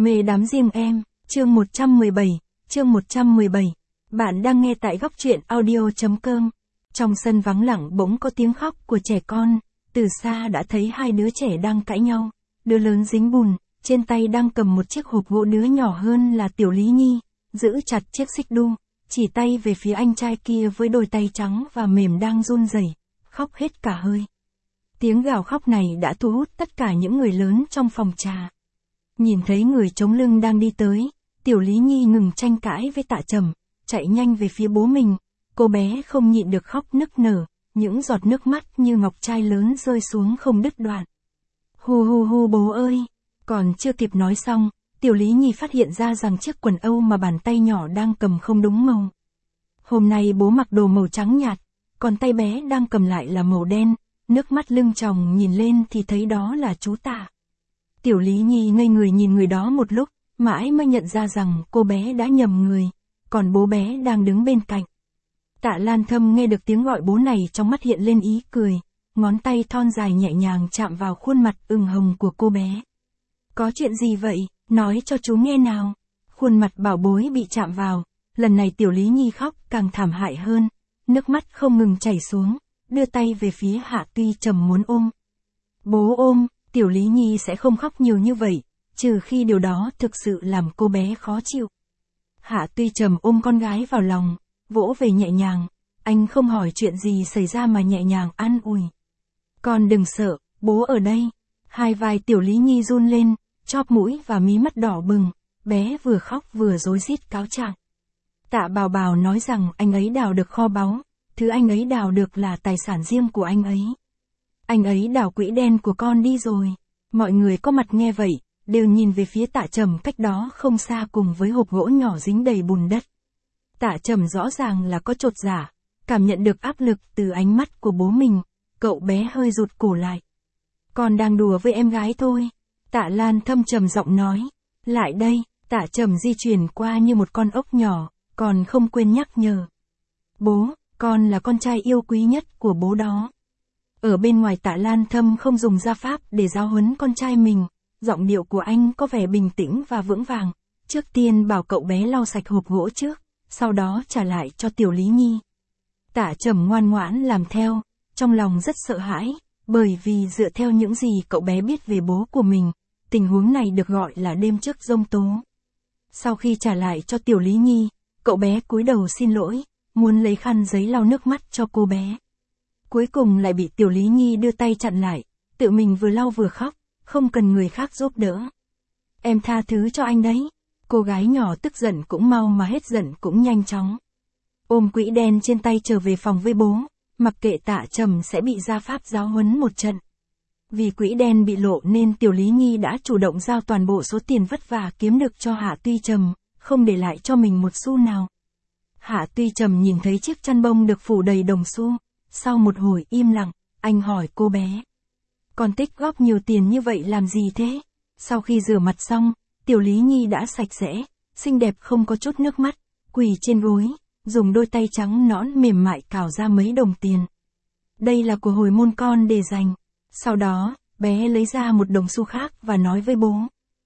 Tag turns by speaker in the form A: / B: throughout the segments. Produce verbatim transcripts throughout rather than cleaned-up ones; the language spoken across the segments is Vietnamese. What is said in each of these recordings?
A: Mê đám riêng em, chương một trăm mười bảy, chương một trăm mười bảy. Bạn đang nghe tại góc truyện audio.com. Trong sân vắng lặng bỗng có tiếng khóc của trẻ con, từ xa đã thấy hai đứa trẻ đang cãi nhau. Đứa lớn dính bùn, trên tay đang cầm một chiếc hộp gỗ, đứa nhỏ hơn là Tiểu Lý Nhi, giữ chặt chiếc xích đu, chỉ tay về phía anh trai kia với đôi tay trắng và mềm đang run rẩy, khóc hết cả hơi. Tiếng gào khóc này đã thu hút tất cả những người lớn trong phòng trà. Nhìn thấy người chống lưng đang đi tới, Tiểu Lý Nhi ngừng tranh cãi với Tạ Trầm, chạy nhanh về phía bố mình. Cô bé không nhịn được khóc nức nở, những giọt nước mắt như ngọc trai lớn rơi xuống không đứt đoạn. Hu hu hu bố ơi! Còn chưa kịp nói xong, Tiểu Lý Nhi phát hiện ra rằng chiếc quần âu mà bàn tay nhỏ đang cầm không đúng màu. Hôm nay bố mặc đồ màu trắng nhạt, còn tay bé đang cầm lại là màu đen, nước mắt lưng tròng nhìn lên thì thấy đó là chú Tạ. Tiểu Lý Nhi ngây người nhìn người đó một lúc, mãi mới nhận ra rằng cô bé đã nhầm người, còn bố bé đang đứng bên cạnh. Tạ Lan Thâm nghe được tiếng gọi bố này trong mắt hiện lên ý cười, ngón tay thon dài nhẹ nhàng chạm vào khuôn mặt ửng hồng của cô bé. Có chuyện gì vậy, nói cho chú nghe nào. Khuôn mặt bảo bối bị chạm vào, lần này Tiểu Lý Nhi khóc càng thảm hại hơn, nước mắt không ngừng chảy xuống, đưa tay về phía Hạ Tuy Trầm muốn ôm. Bố ôm, Tiểu Lý Nhi sẽ không khóc nhiều như vậy, trừ khi điều đó thực sự làm cô bé khó chịu. Hạ Tuy Trầm ôm con gái vào lòng, vỗ về nhẹ nhàng, anh không hỏi chuyện gì xảy ra mà nhẹ nhàng an ủi. Con đừng sợ, bố ở đây. Hai vai Tiểu Lý Nhi run lên, chóp mũi và mí mắt đỏ bừng, bé vừa khóc vừa rối rít cáo trạng. Tạ Bào Bào nói rằng anh ấy đào được kho báu, thứ anh ấy đào được là tài sản riêng của anh ấy. Anh ấy đào quỹ đen của con đi rồi. Mọi người có mặt nghe vậy, đều nhìn về phía Tạ Trầm cách đó không xa cùng với hộp gỗ nhỏ dính đầy bùn đất. Tạ Trầm rõ ràng là có chột dạ, cảm nhận được áp lực từ ánh mắt của bố mình, cậu bé hơi rụt cổ lại. Con đang đùa với em gái thôi. Tạ Lan Thâm trầm giọng nói. Lại đây, Tạ Trầm di chuyển qua như một con ốc nhỏ, còn không quên nhắc nhở. Bố, con là con trai yêu quý nhất của bố đó. Ở bên ngoài Tạ Lan Thâm không dùng gia pháp để giáo huấn con trai mình, giọng điệu của anh có vẻ bình tĩnh và vững vàng. Trước tiên bảo cậu bé lau sạch hộp gỗ trước, sau đó trả lại cho Tiểu Lý Nhi. Tạ Trầm ngoan ngoãn làm theo, trong lòng rất sợ hãi, bởi vì dựa theo những gì cậu bé biết về bố của mình, tình huống này được gọi là đêm trước giông tố. Sau khi trả lại cho Tiểu Lý Nhi, cậu bé cúi đầu xin lỗi, muốn lấy khăn giấy lau nước mắt cho cô bé. Cuối cùng lại bị Tiểu Lý Nhi đưa tay chặn lại, tự mình vừa lau vừa khóc, không cần người khác giúp đỡ. Em tha thứ cho anh đấy. Cô gái nhỏ tức giận cũng mau mà hết giận cũng nhanh chóng. Ôm quỹ đen trên tay trở về phòng với bố, mặc kệ Tạ Trầm sẽ bị gia pháp giáo huấn một trận. Vì quỹ đen bị lộ nên Tiểu Lý Nhi đã chủ động giao toàn bộ số tiền vất vả kiếm được cho Hạ Tuy Trầm, không để lại cho mình một xu nào. Hạ Tuy Trầm nhìn thấy chiếc chăn bông được phủ đầy đồng xu, sau một hồi im lặng, anh hỏi cô bé. Con tích góp nhiều tiền như vậy làm gì thế? Sau khi rửa mặt xong, Tiểu Lý Nhi đã sạch sẽ, xinh đẹp không có chút nước mắt, quỳ trên gối, dùng đôi tay trắng nõn mềm mại cào ra mấy đồng tiền. Đây là của hồi môn con để dành. Sau đó, bé lấy ra một đồng xu khác và nói với bố.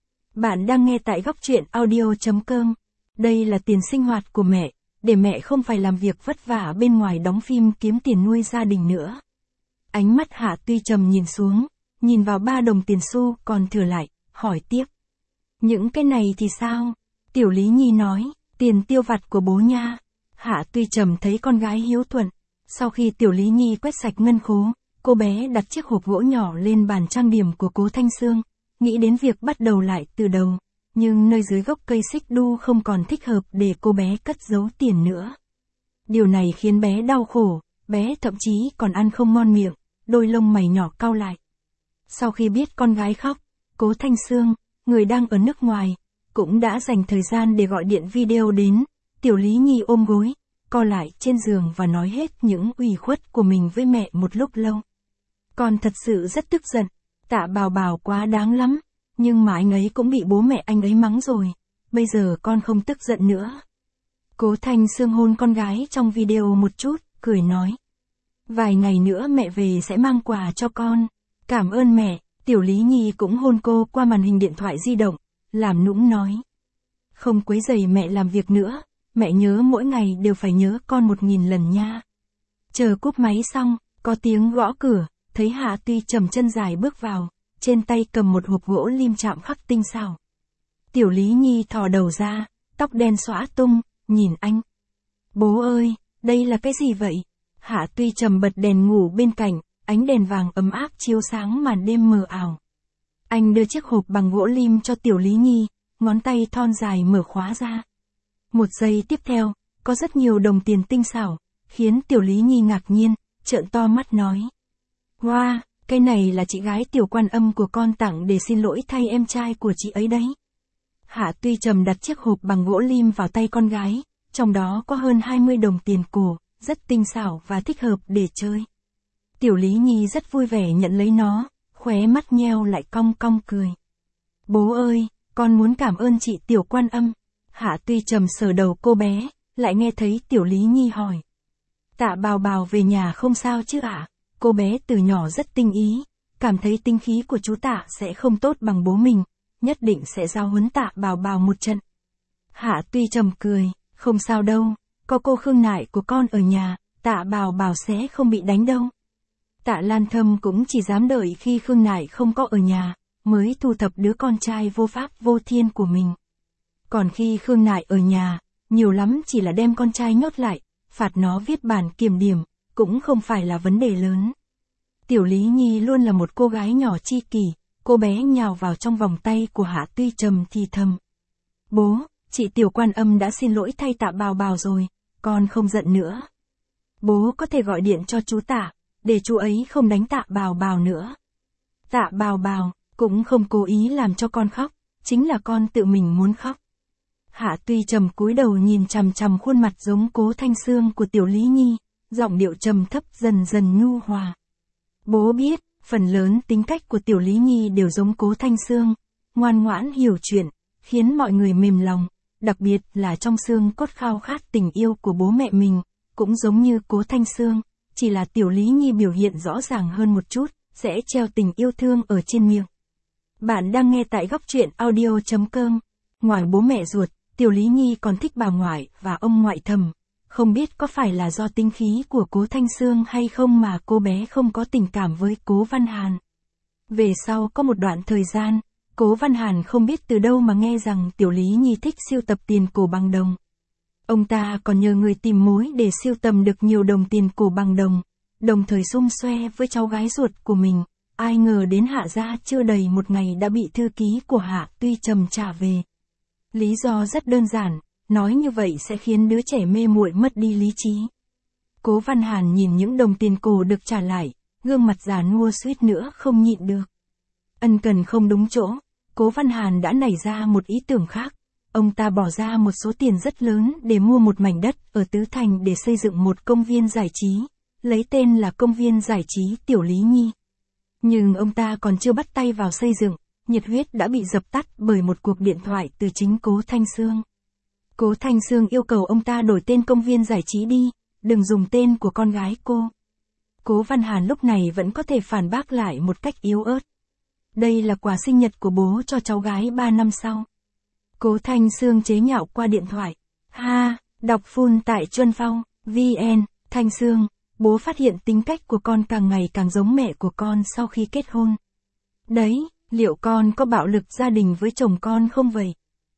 A: Bạn đang nghe tại góc truyện audio.com. Đây là tiền sinh hoạt của mẹ, để mẹ không phải làm việc vất vả bên ngoài đóng phim kiếm tiền nuôi gia đình nữa. Ánh mắt Hạ Tuy Trầm nhìn xuống, nhìn vào ba đồng tiền xu còn thừa lại, hỏi tiếp. Những cái này thì sao? Tiểu Lý Nhi nói, tiền tiêu vặt của bố nha. Hạ Tuy Trầm thấy con gái hiếu thuận. Sau khi Tiểu Lý Nhi quét sạch ngân khố, cô bé đặt chiếc hộp gỗ nhỏ lên bàn trang điểm của Cố Thanh Sương, nghĩ đến việc bắt đầu lại từ đầu. Nhưng nơi dưới gốc cây xích đu không còn thích hợp để cô bé cất giấu tiền nữa. Điều này khiến bé đau khổ, bé thậm chí còn ăn không ngon miệng, đôi lông mày nhỏ cau lại. Sau khi biết con gái khóc, Cố Thanh Sương, người đang ở nước ngoài, cũng đã dành thời gian để gọi điện video đến. Tiểu Lý Nhi ôm gối, co lại trên giường và nói hết những ủy khuất của mình với mẹ một lúc lâu. Con thật sự rất tức giận, Tạ Bào Bào quá đáng lắm, nhưng mà anh ấy cũng bị bố mẹ anh ấy mắng rồi, bây giờ con không tức giận nữa. Cố Thanh Sương hôn con gái trong video một chút, cười nói. Vài ngày nữa mẹ về sẽ mang quà cho con. Cảm ơn mẹ. Tiểu Lý Nhi cũng hôn cô qua màn hình điện thoại di động, làm nũng nói. Không quấy rầy mẹ làm việc nữa, mẹ nhớ mỗi ngày đều phải nhớ con một nghìn lần nha. Chờ cúp máy xong, có tiếng gõ cửa, thấy Hạ Tuy Trầm chân dài bước vào, trên tay cầm một hộp gỗ lim chạm khắc tinh xảo. Tiểu Lý Nhi thò đầu ra, tóc đen xõa tung, nhìn anh. Bố ơi, đây là cái gì vậy? Hạ Tuy Trầm bật đèn ngủ bên cạnh, ánh đèn vàng ấm áp chiếu sáng màn đêm mờ ảo. Anh đưa chiếc hộp bằng gỗ lim cho Tiểu Lý Nhi, ngón tay thon dài mở khóa ra. Một giây tiếp theo, có rất nhiều đồng tiền tinh xảo, khiến Tiểu Lý Nhi ngạc nhiên, trợn to mắt nói. Wow, cái này là chị gái Tiểu Quan Âm của con tặng để xin lỗi thay em trai của chị ấy đấy. Hạ Tuy Trầm đặt chiếc hộp bằng gỗ lim vào tay con gái, trong đó có hơn hai mươi đồng tiền cổ, rất tinh xảo và thích hợp để chơi. Tiểu Lý Nhi rất vui vẻ nhận lấy nó, khóe mắt nheo lại cong cong cười. Bố ơi, con muốn cảm ơn chị Tiểu Quan Âm. Hạ Tuy Trầm sờ đầu cô bé, lại nghe thấy Tiểu Lý Nhi hỏi. Tạ Bào Bào về nhà không sao chứ ạ? Cô bé từ nhỏ rất tinh ý, cảm thấy tinh khí của chú Tạ sẽ không tốt bằng bố mình, nhất định sẽ giao huấn Tạ Bào Bào một trận. Hạ Tuy Trầm cười, không sao đâu, có cô Khương Nại của con ở nhà, Tạ Bào Bào sẽ không bị đánh đâu. Tạ Lan Thâm cũng chỉ dám đợi khi Khương Nại không có ở nhà, mới thu thập đứa con trai vô pháp vô thiên của mình. Còn khi Khương Nại ở nhà, nhiều lắm chỉ là đem con trai nhốt lại, phạt nó viết bản kiểm điểm, cũng không phải là vấn đề lớn. Tiểu Lý Nhi luôn là một cô gái nhỏ chi kỷ, cô bé nhào vào trong vòng tay của Hạ Tuy Trầm thì thầm. Bố, chị Tiểu Quan Âm đã xin lỗi thay Tạ Bào Bào rồi, con không giận nữa. Bố có thể gọi điện cho chú Tạ, để chú ấy không đánh Tạ Bào Bào nữa. Tạ Bào Bào cũng không cố ý làm cho con khóc, chính là con tự mình muốn khóc. Hạ Tuy Trầm cúi đầu nhìn chằm chằm khuôn mặt giống Cố Thanh Sương của Tiểu Lý Nhi, giọng điệu trầm thấp dần dần nhu hòa. Bố biết, phần lớn tính cách của Tiểu Lý Nhi đều giống Cố Thanh Sương, ngoan ngoãn hiểu chuyện, khiến mọi người mềm lòng, đặc biệt là trong xương cốt khao khát tình yêu của bố mẹ mình, cũng giống như Cố Thanh Sương, chỉ là Tiểu Lý Nhi biểu hiện rõ ràng hơn một chút, sẽ treo tình yêu thương ở trên miệng. Bạn đang nghe tại góc truyện audio chấm com. Ngoài bố mẹ ruột, Tiểu Lý Nhi còn thích bà ngoại và ông ngoại thầm. Không biết có phải là do tính khí của Cố Thanh Sương hay không mà cô bé không có tình cảm với Cố Văn Hàn. Về sau có một đoạn thời gian, Cố Văn Hàn không biết từ đâu mà nghe rằng Tiểu Lý Nhi thích sưu tập tiền cổ bằng đồng. Ông ta còn nhờ người tìm mối để sưu tầm được nhiều đồng tiền cổ bằng đồng, đồng thời xung xoe với cháu gái ruột của mình. Ai ngờ đến Hạ gia chưa đầy một ngày đã bị thư ký của Hạ Tuy Trầm trả về. Lý do rất đơn giản, nói như vậy sẽ khiến đứa trẻ mê muội mất đi lý trí. Cố Văn Hàn nhìn những đồng tiền cổ được trả lại, gương mặt già nua suýt nữa không nhịn được. Ân cần không đúng chỗ, Cố Văn Hàn đã nảy ra một ý tưởng khác. Ông ta bỏ ra một số tiền rất lớn để mua một mảnh đất ở Tứ Thành để xây dựng một công viên giải trí, lấy tên là Công viên Giải trí Tiểu Lý Nhi. Nhưng ông ta còn chưa bắt tay vào xây dựng, nhiệt huyết đã bị dập tắt bởi một cuộc điện thoại từ chính Cố Thanh Sương. Cố Thanh Sương yêu cầu ông ta đổi tên công viên giải trí đi, đừng dùng tên của con gái cô. Cố Văn Hàn lúc này vẫn có thể phản bác lại một cách yếu ớt. Đây là quà sinh nhật của bố cho cháu gái ba năm sau. Cố Thanh Sương chế nhạo qua điện thoại. Ha, đọc full tại Chuân Phong, vn, Thanh Sương, bố phát hiện tính cách của con càng ngày càng giống mẹ của con sau khi kết hôn. Đấy, liệu con có bạo lực gia đình với chồng con không vậy?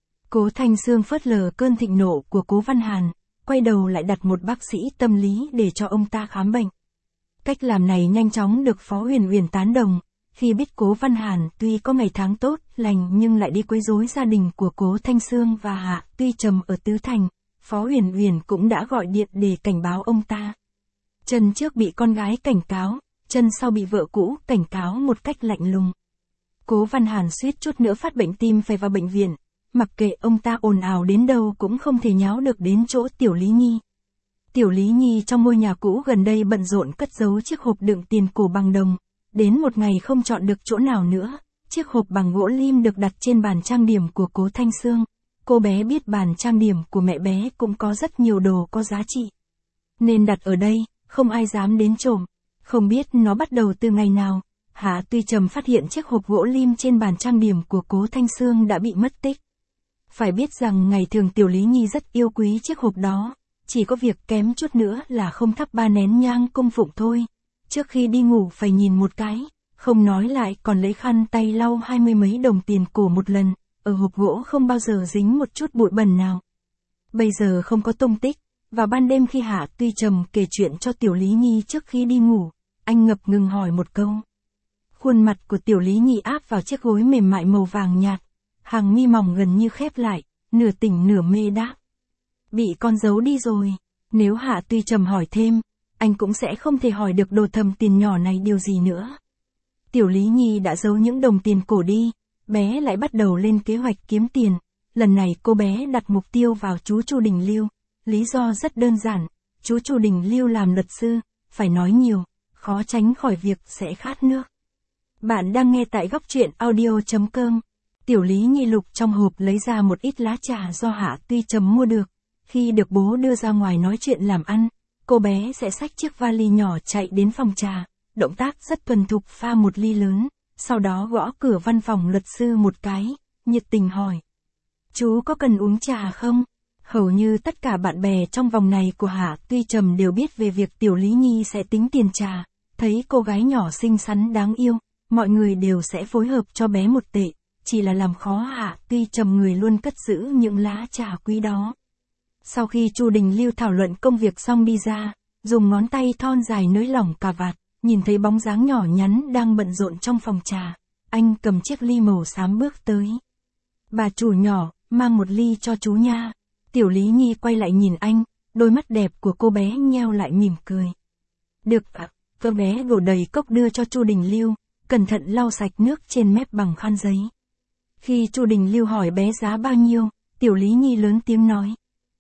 A: Cố Thanh Sương phớt lờ cơn thịnh nộ của Cố Văn Hàn, quay đầu lại đặt một bác sĩ tâm lý để cho ông ta khám bệnh. Cách làm này nhanh chóng được Phó Huyền Huyền tán đồng, khi biết Cố Văn Hàn tuy có ngày tháng tốt lành nhưng lại đi quấy rối gia đình của Cố Thanh Sương và Hạ Tuy Trầm ở Tứ Thành, Phó Huyền Huyền cũng đã gọi điện để cảnh báo ông ta. Chân trước bị con gái cảnh cáo, chân sau bị vợ cũ cảnh cáo một cách lạnh lùng. Cố Văn Hàn suýt chút nữa phát bệnh tim phải vào bệnh viện, mặc kệ ông ta ồn ào đến đâu cũng không thể nháo được đến chỗ Tiểu Lý Nhi. Tiểu Lý Nhi trong ngôi nhà cũ gần đây bận rộn cất giấu chiếc hộp đựng tiền cổ bằng đồng, đến một ngày không chọn được chỗ nào nữa, chiếc hộp bằng gỗ lim được đặt trên bàn trang điểm của Cố Thanh Sương. Cô bé biết bàn trang điểm của mẹ bé cũng có rất nhiều đồ có giá trị, nên đặt ở đây, không ai dám đến trộm. Không biết nó bắt đầu từ ngày nào, Hạ Tuy Trầm phát hiện chiếc hộp gỗ lim trên bàn trang điểm của Cố Thanh Sương đã bị mất tích. Phải biết rằng ngày thường Tiểu Lý Nhi rất yêu quý chiếc hộp đó, chỉ có việc kém chút nữa là không thắp ba nén nhang cung phụng thôi. Trước khi đi ngủ phải nhìn một cái, không nói lại còn lấy khăn tay lau hai mươi mấy đồng tiền cổ một lần, ở hộp gỗ không bao giờ dính một chút bụi bẩn nào. Bây giờ không có tung tích, vào ban đêm khi Hạ Tuy Trầm kể chuyện cho Tiểu Lý Nhi trước khi đi ngủ, anh ngập ngừng hỏi một câu. Khuôn mặt của Tiểu Lý Nhi áp vào chiếc gối mềm mại màu vàng nhạt, hàng mi mỏng gần như khép lại, nửa tỉnh nửa mê đáp. Bị con giấu đi rồi. Nếu Hạ Tuy Trầm hỏi thêm, anh cũng sẽ không thể hỏi được đồ thầm tiền nhỏ này điều gì nữa. Tiểu Lý Nhi đã giấu những đồng tiền cổ đi, bé lại bắt đầu lên kế hoạch kiếm tiền. Lần này cô bé đặt mục tiêu vào chú Chu Đình Lưu. Lý do rất đơn giản, chú Chu Đình Lưu làm luật sư, phải nói nhiều, khó tránh khỏi việc sẽ khát nước. Bạn đang nghe tại góc truyện audio chấm com. Tiểu Lý Nhi lục trong hộp lấy ra một ít lá trà do Hạ Tuy Trầm mua được. Khi được bố đưa ra ngoài nói chuyện làm ăn, cô bé sẽ xách chiếc vali nhỏ chạy đến phòng trà, động tác rất thuần thục pha một ly lớn, sau đó gõ cửa văn phòng luật sư một cái, nhiệt tình hỏi. Chú có cần uống trà không? Hầu như tất cả bạn bè trong vòng này của Hạ Tuy Trầm đều biết về việc Tiểu Lý Nhi sẽ tính tiền trà, thấy cô gái nhỏ xinh xắn đáng yêu, mọi người đều sẽ phối hợp cho bé một tệ, chỉ là làm khó Hạ Tuy Trầm người luôn cất giữ những lá trà quý đó. Sau khi Chu Đình Lưu thảo luận công việc xong đi ra, dùng ngón tay thon dài nới lỏng cà vạt, nhìn thấy bóng dáng nhỏ nhắn đang bận rộn trong phòng trà, anh cầm chiếc ly màu xám bước tới. Bà chủ nhỏ, mang một ly cho chú nha. Tiểu Lý Nhi quay lại nhìn anh, đôi mắt đẹp của cô bé nheo lại mỉm cười. Được ạ, cô bé đổ đầy cốc đưa cho Chu Đình Lưu, cẩn thận lau sạch nước trên mép bằng khăn giấy. Khi Chu Đình Lưu hỏi bé giá bao nhiêu, Tiểu Lý Nhi lớn tiếng nói.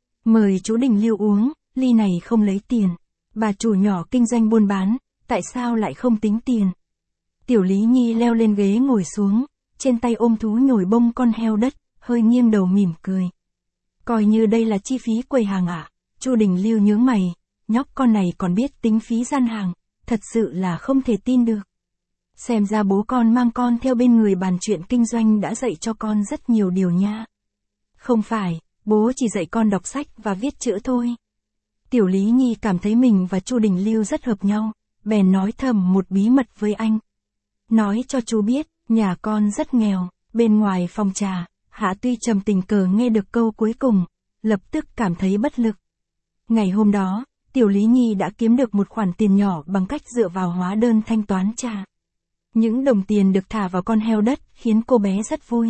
A: Mời chú Đình Lưu uống, ly này không lấy tiền. Bà chủ nhỏ kinh doanh buôn bán, tại sao lại không tính tiền? Tiểu Lý Nhi leo lên ghế ngồi xuống, trên tay ôm thú nhồi bông con heo đất, hơi nghiêng đầu mỉm cười. Coi như đây là chi phí quầy hàng ạ. À? Chu Đình Lưu nhướng mày, nhóc con này còn biết tính phí gian hàng, thật sự là không thể tin được. Xem ra bố con mang con theo bên người bàn chuyện kinh doanh đã dạy cho con rất nhiều điều nha. Không phải, bố chỉ dạy con đọc sách và viết chữ thôi. Tiểu Lý Nhi cảm thấy mình và Chu Đình Lưu rất hợp nhau, bèn nói thầm một bí mật với anh. Nói cho chú biết, nhà con rất nghèo. Bên ngoài phòng trà, Hạ Tuy Trầm tình cờ nghe được câu cuối cùng, lập tức cảm thấy bất lực. Ngày hôm đó, Tiểu Lý Nhi đã kiếm được một khoản tiền nhỏ bằng cách dựa vào hóa đơn thanh toán trà. Những đồng tiền được thả vào con heo đất khiến cô bé rất vui.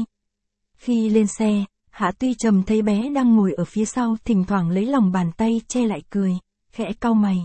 A: Khi lên xe, Hạ Tuy Trầm thấy bé đang ngồi ở phía sau, thỉnh thoảng lấy lòng bàn tay che lại cười, khẽ cau mày.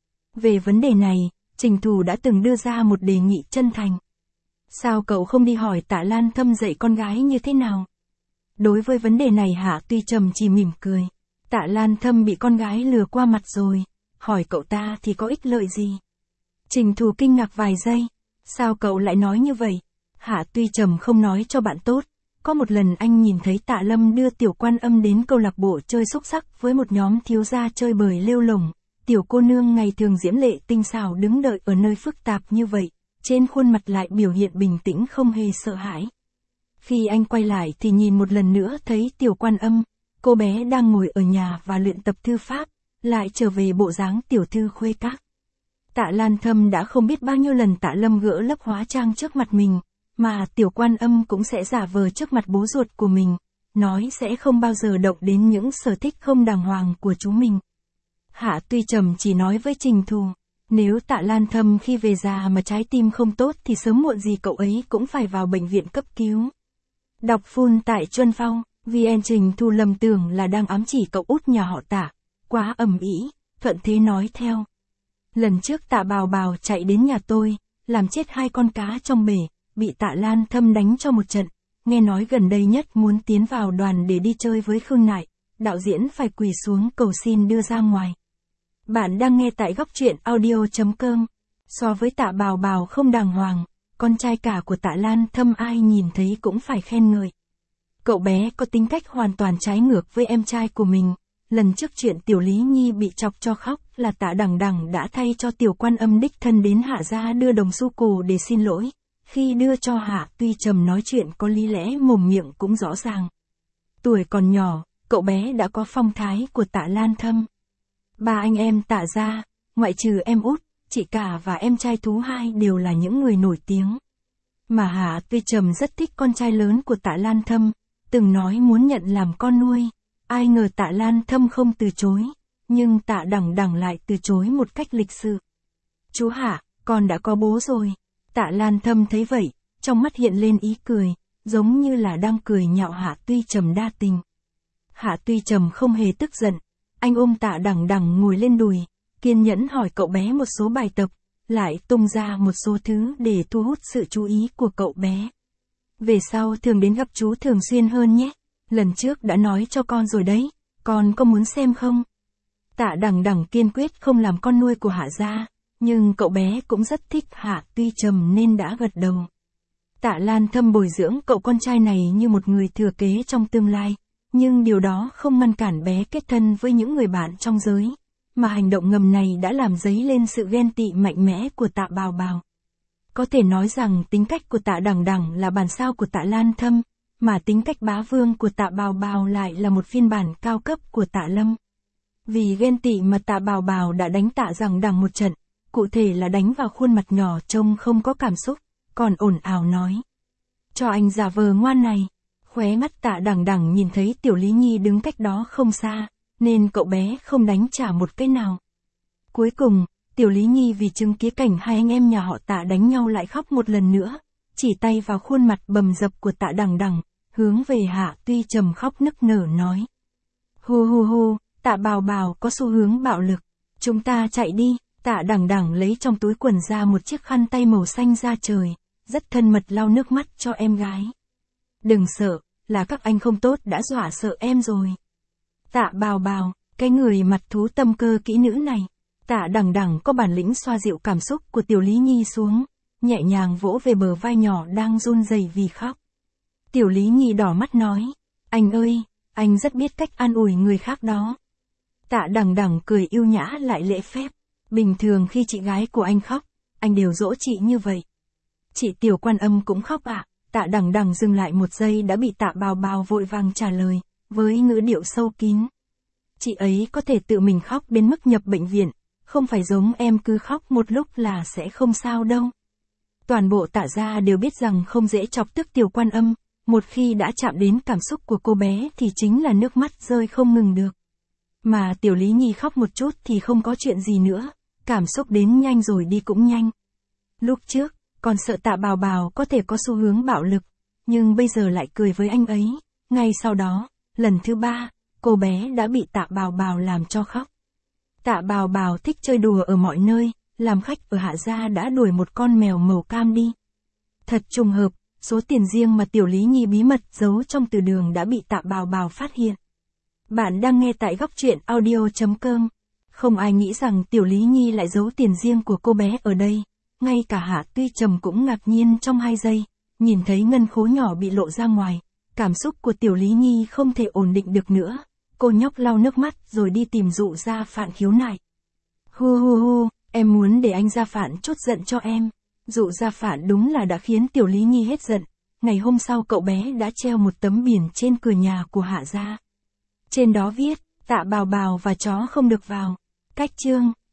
A: Về vấn đề này, Trình Thù đã từng đưa ra một đề nghị chân thành. Sao cậu không đi hỏi Tạ Lan Thâm dạy con gái như thế nào? Đối với vấn đề này Hạ Tuy Trầm chỉ mỉm cười. Tạ Lan Thâm bị con gái lừa qua mặt rồi, hỏi cậu ta thì có ích lợi gì? Trình Thù kinh ngạc vài giây. Sao cậu lại nói như vậy? Hạ Tuy Trầm không nói cho bạn tốt. Có một lần anh nhìn thấy Tạ Lâm đưa Tiểu Quan Âm đến câu lạc bộ chơi xúc sắc với một nhóm thiếu gia chơi bời lêu lổng. Tiểu cô nương ngày thường diễm lệ tinh xảo đứng đợi ở nơi phức tạp như vậy, trên khuôn mặt lại biểu hiện bình tĩnh không hề sợ hãi. Khi anh quay lại thì nhìn một lần nữa thấy Tiểu Quan Âm, cô bé đang ngồi ở nhà và luyện tập thư pháp, lại trở về bộ dáng tiểu thư khuê các. Tạ Lan Thâm đã không biết bao nhiêu lần Tạ Lâm gỡ lớp hóa trang trước mặt mình, mà Tiểu Quan Âm cũng sẽ giả vờ trước mặt bố ruột của mình, nói sẽ không bao giờ động đến những sở thích không đàng hoàng của chúng mình. Hạ Tuy Trầm chỉ nói với Trình Thù, nếu Tạ Lan Thâm khi về già mà trái tim không tốt thì sớm muộn gì cậu ấy cũng phải vào bệnh viện cấp cứu. Đọc full tại Chuân Phong, vê en Trình Thù lầm tưởng là đang ám chỉ cậu út nhà họ Tạ, quá ầm ĩ, thuận thế nói theo. Lần trước Tạ Bào Bào chạy đến nhà tôi, làm chết hai con cá trong bể, bị Tạ Lan Thâm đánh cho một trận, nghe nói gần đây nhất muốn tiến vào đoàn để đi chơi với Khương Nại, đạo diễn phải quỳ xuống cầu xin đưa ra ngoài. Bạn đang nghe tại góc truyện audio chấm com. So với Tạ Bào Bào không đàng hoàng, con trai cả của Tạ Lan Thâm ai nhìn thấy cũng phải khen ngợi. Cậu bé có tính cách hoàn toàn trái ngược với em trai của mình, lần trước chuyện Tiểu Lý Nhi bị chọc cho khóc là Tạ Đằng Đằng đã thay cho Tiểu Quan Âm đích thân đến Hạ gia đưa đồng xu cổ để xin lỗi. Khi đưa cho Hạ Tuy Trầm nói chuyện có lý lẽ mồm miệng cũng rõ ràng. Tuổi còn nhỏ, cậu bé đã có phong thái của Tạ Lan Thâm. Ba anh em Tạ gia, ngoại trừ em út, chị cả và em trai thứ hai đều là những người nổi tiếng. Mà Hạ Tuy Trầm rất thích con trai lớn của Tạ Lan Thâm, từng nói muốn nhận làm con nuôi. Ai ngờ Tạ Lan Thâm không từ chối, nhưng Tạ Đằng Đằng lại từ chối một cách lịch sự. Chú Hạ, con đã có bố rồi. Tạ Lan Thâm thấy vậy, trong mắt hiện lên ý cười, giống như là đang cười nhạo Hạ Tuy Trầm đa tình. Hạ Tuy Trầm không hề tức giận, anh ôm Tạ Đằng Đằng ngồi lên đùi, kiên nhẫn hỏi cậu bé một số bài tập, lại tung ra một số thứ để thu hút sự chú ý của cậu bé. Về sau thường đến gặp chú thường xuyên hơn nhé, lần trước đã nói cho con rồi đấy, con có muốn xem không? Tạ Đằng Đằng kiên quyết không làm con nuôi của Hạ gia, nhưng cậu bé cũng rất thích Hạ Tuy Trầm nên đã gật đầu. Tạ Lan Thâm bồi dưỡng cậu con trai này như một người thừa kế trong tương lai, nhưng điều đó không ngăn cản bé kết thân với những người bạn trong giới, mà hành động ngầm này đã làm dấy lên sự ghen tị mạnh mẽ của Tạ Bào Bào. Có thể nói rằng tính cách của Tạ Đằng Đằng là bản sao của Tạ Lan Thâm, mà tính cách bá vương của Tạ Bào Bào lại là một phiên bản cao cấp của Tạ Lâm. Vì ghen tị mà Tạ Bào Bào đã đánh Tạ Đằng Đằng một trận, cụ thể là đánh vào khuôn mặt nhỏ trông không có cảm xúc, còn ồn ào nói: "Cho anh giả vờ ngoan này." Khóe mắt Tạ Đằng Đằng nhìn thấy Tiểu Lý Nhi đứng cách đó không xa, nên cậu bé không đánh trả một cái nào. Cuối cùng, Tiểu Lý Nhi vì chứng kiến cảnh hai anh em nhà họ Tạ đánh nhau lại khóc một lần nữa, chỉ tay vào khuôn mặt bầm dập của Tạ Đằng Đằng, hướng về Hạ Tuy Trầm khóc nức nở nói: "Hu hu hu, Tạ Bào Bào có xu hướng bạo lực, chúng ta chạy đi." Tạ Đằng Đằng lấy trong túi quần ra một chiếc khăn tay màu xanh da trời, rất thân mật lau nước mắt cho em gái. "Đừng sợ, là các anh không tốt đã dọa sợ em rồi." Tạ Bào Bào, cái người mặt thú tâm cơ kỹ nữ này. Tạ Đằng Đằng có bản lĩnh xoa dịu cảm xúc của Tiểu Lý Nhi xuống, nhẹ nhàng vỗ về bờ vai nhỏ đang run rẩy vì khóc. Tiểu Lý Nhi đỏ mắt nói: "Anh ơi, anh rất biết cách an ủi người khác đó." Tạ Đằng Đằng cười yêu nhã lại lễ phép: "Bình thường khi chị gái của anh khóc, anh đều dỗ chị như vậy." "Chị Tiểu Quan Âm cũng khóc ạ?" Tạ Đằng Đằng dừng lại một giây đã bị Tạ Bào Bào vội vàng trả lời, với ngữ điệu sâu kín: "Chị ấy có thể tự mình khóc đến mức nhập bệnh viện, không phải giống em cứ khóc một lúc là sẽ không sao đâu." Toàn bộ Tạ gia đều biết rằng không dễ chọc tức Tiểu Quan Âm, một khi đã chạm đến cảm xúc của cô bé thì chính là nước mắt rơi không ngừng được. Mà Tiểu Lý Nhi khóc một chút thì không có chuyện gì nữa, cảm xúc đến nhanh rồi đi cũng nhanh. Lúc trước, còn sợ Tạ Bào Bào có thể có xu hướng bạo lực, nhưng bây giờ lại cười với anh ấy. Ngay sau đó, lần thứ ba, cô bé đã bị Tạ Bào Bào làm cho khóc. Tạ Bào Bào thích chơi đùa ở mọi nơi, làm khách ở Hạ gia đã đuổi một con mèo màu cam đi. Thật trùng hợp, số tiền riêng mà Tiểu Lý Nhi bí mật giấu trong từ đường đã bị Tạ Bào Bào phát hiện. Bạn đang nghe tại góc truyện audio chấm com. Không ai nghĩ rằng Tiểu Lý Nhi lại giấu tiền riêng của cô bé ở đây. Ngay cả Hạ Tuy Trầm cũng ngạc nhiên trong hai giây, nhìn thấy ngân khố nhỏ bị lộ ra ngoài. Cảm xúc của Tiểu Lý Nhi không thể ổn định được nữa. Cô nhóc lau nước mắt rồi đi tìm Dụ Gia Phạn khiếu nại. "Hu hu hu, em muốn để anh Gia Phạn trút giận cho em." Dụ Gia Phạn đúng là đã khiến Tiểu Lý Nhi hết giận. Ngày hôm sau cậu bé đã treo một tấm biển trên cửa nhà của Hạ gia. Trên đó viết: "Tạ Bào Bào và chó không được vào." Cách chương